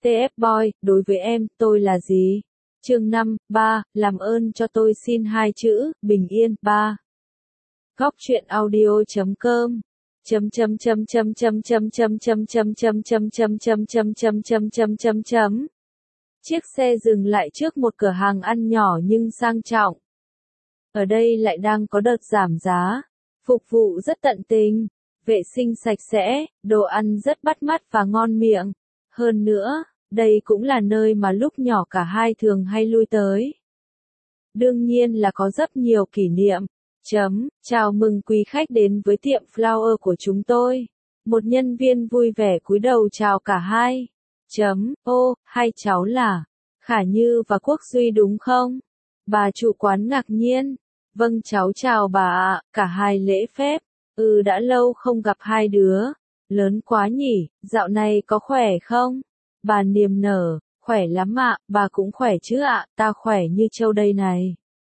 TF Boy, đối với em, tôi là gì? Chương 5, 3, làm ơn cho tôi xin hai chữ, bình yên, 3. Góc truyện audio.com Chiếc xe dừng lại trước một cửa hàng ăn nhỏ nhưng sang trọng. Ở đây lại đang có đợt giảm giá, phục vụ rất tận tình, vệ sinh sạch sẽ, đồ ăn rất bắt mắt và ngon miệng. Hơn nữa, đây cũng là nơi mà lúc nhỏ cả hai thường hay lui tới. Đương nhiên là có rất nhiều kỷ niệm. Chào mừng quý khách đến với tiệm Flower của chúng tôi. Một nhân viên vui vẻ cúi đầu chào cả hai. Ô, hai cháu là Khả Như và Quốc Duy đúng không? Bà chủ quán ngạc nhiên. Vâng cháu chào bà ạ, cả hai lễ phép. Đã lâu không gặp hai đứa. Lớn quá nhỉ, dạo này có khỏe không? Bà niềm nở, khỏe lắm ạ, bà cũng khỏe chứ ạ, ta khỏe như trâu đây này.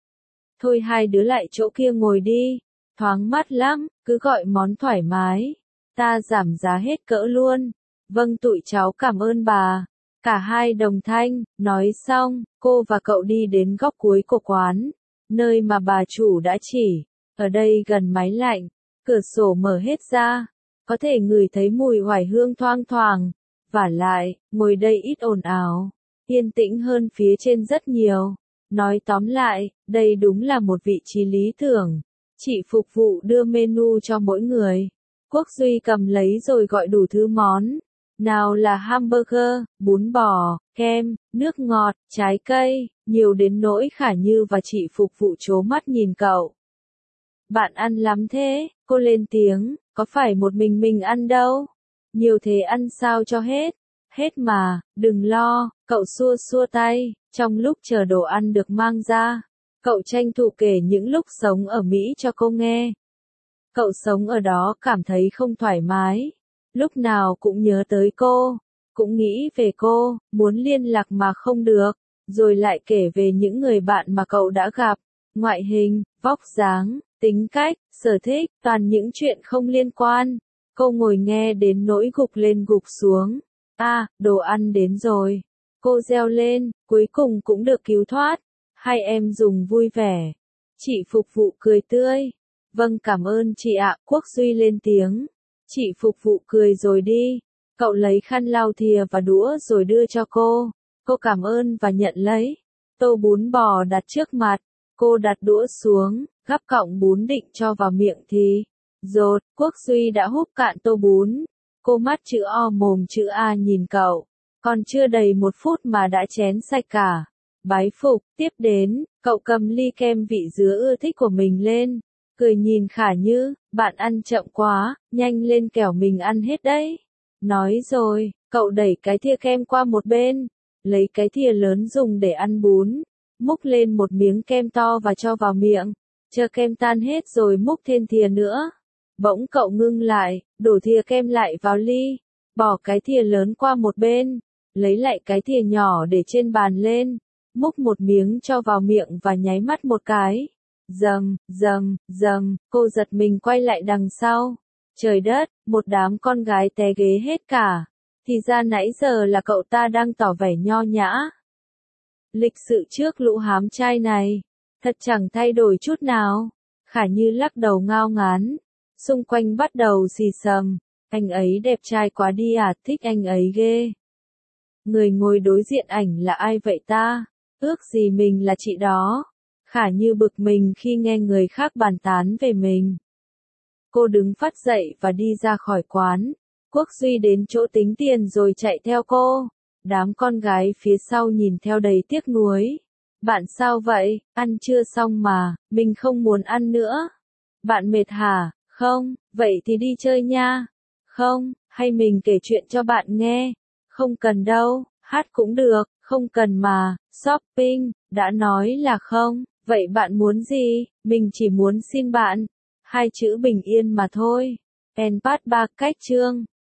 Thôi hai đứa lại chỗ kia ngồi đi, thoáng mát lắm, cứ gọi món thoải mái. Ta giảm giá hết cỡ luôn. Vâng tụi cháu cảm ơn bà. Cả hai đồng thanh, nói xong, cô và cậu đi đến góc cuối của quán, nơi mà bà chủ đã chỉ. Ở đây gần máy lạnh, cửa sổ mở hết ra, có thể ngửi thấy mùi oải hương thoang thoảng. Vả lại, ngồi đây ít ồn ào, yên tĩnh hơn phía trên rất nhiều. Nói tóm lại, đây đúng là một vị trí lý tưởng. Chị phục vụ đưa menu cho mỗi người. Quốc Duy cầm lấy rồi gọi đủ thứ món. Nào là hamburger, bún bò, kem, nước ngọt, trái cây, nhiều đến nỗi Khả Như và chị phục vụ trố mắt nhìn cậu. Bạn ăn lắm thế, cô lên tiếng, có phải một mình ăn đâu. Nhiều thế ăn sao cho hết. Hết mà, đừng lo, cậu xua xua tay. Trong lúc chờ đồ ăn được mang ra, cậu tranh thủ kể những lúc sống ở Mỹ cho cô nghe. Cậu sống ở đó cảm thấy không thoải mái. Lúc nào cũng nhớ tới cô, cũng nghĩ về cô, muốn liên lạc mà không được. Rồi lại kể về những người bạn mà cậu đã gặp. Ngoại hình, vóc dáng, tính cách, sở thích, toàn những chuyện không liên quan. Cô ngồi nghe đến nỗi gục lên gục xuống. Đồ ăn đến rồi. Cô reo lên, cuối cùng cũng được cứu thoát. Hai em dùng vui vẻ. Chị phục vụ cười tươi. Vâng cảm ơn chị ạ, Quốc Duy lên tiếng. Chị phục vụ cười rồi đi. Cậu lấy khăn lau thìa và đũa rồi đưa cho cô. Cô cảm ơn và nhận lấy. Tô bún bò đặt trước mặt. Cô đặt đũa xuống, gắp cọng bún định cho vào miệng thì rột, Quốc Duy đã húp cạn tô bún. Cô mắt chữ O mồm chữ A nhìn cậu. Còn chưa đầy 1 phút mà đã chén sạch cả. Bái phục, tiếp đến, cậu cầm ly kem vị dứa ưa thích của mình lên. Cười nhìn Khả Như, bạn ăn chậm quá, nhanh lên kẻo mình ăn hết đấy. Nói rồi, cậu đẩy cái thìa kem qua một bên. Lấy cái thìa lớn dùng để ăn bún. Múc lên một miếng kem to và cho vào miệng. Chờ kem tan hết rồi múc thêm thìa nữa. Bỗng cậu ngưng lại, đổ thìa kem lại vào ly. Bỏ cái thìa lớn qua một bên. Lấy lại cái thìa nhỏ để trên bàn lên. Múc một miếng cho vào miệng và nháy mắt một cái. Rầm, cô giật mình quay lại đằng sau. Trời đất, một đám con gái té ghế hết cả. Thì ra nãy giờ là cậu ta đang tỏ vẻ nho nhã. Lịch sự trước lũ hám trai này. Thật chẳng thay đổi chút nào. Khả Như lắc đầu ngao ngán. Xung quanh bắt đầu xì xầm. Anh ấy đẹp trai quá đi à, thích anh ấy ghê. Người ngồi đối diện ảnh là ai vậy ta? Ước gì mình là chị đó. Khả Như bực mình khi nghe người khác bàn tán về mình. Cô đứng phắt dậy và đi ra khỏi quán. Quốc Duy đến chỗ tính tiền rồi chạy theo cô. Đám con gái phía sau nhìn theo đầy tiếc nuối. Bạn sao vậy, ăn chưa xong mà, mình không muốn ăn nữa. Bạn mệt hả? Không, vậy thì đi chơi nha. Không, hay mình kể chuyện cho bạn nghe. Không cần đâu, hát cũng được, không cần mà. Shopping, đã nói là không. Vậy bạn muốn gì? Mình chỉ muốn xin bạn hai chữ bình yên mà thôi. En Pat 3 cách chương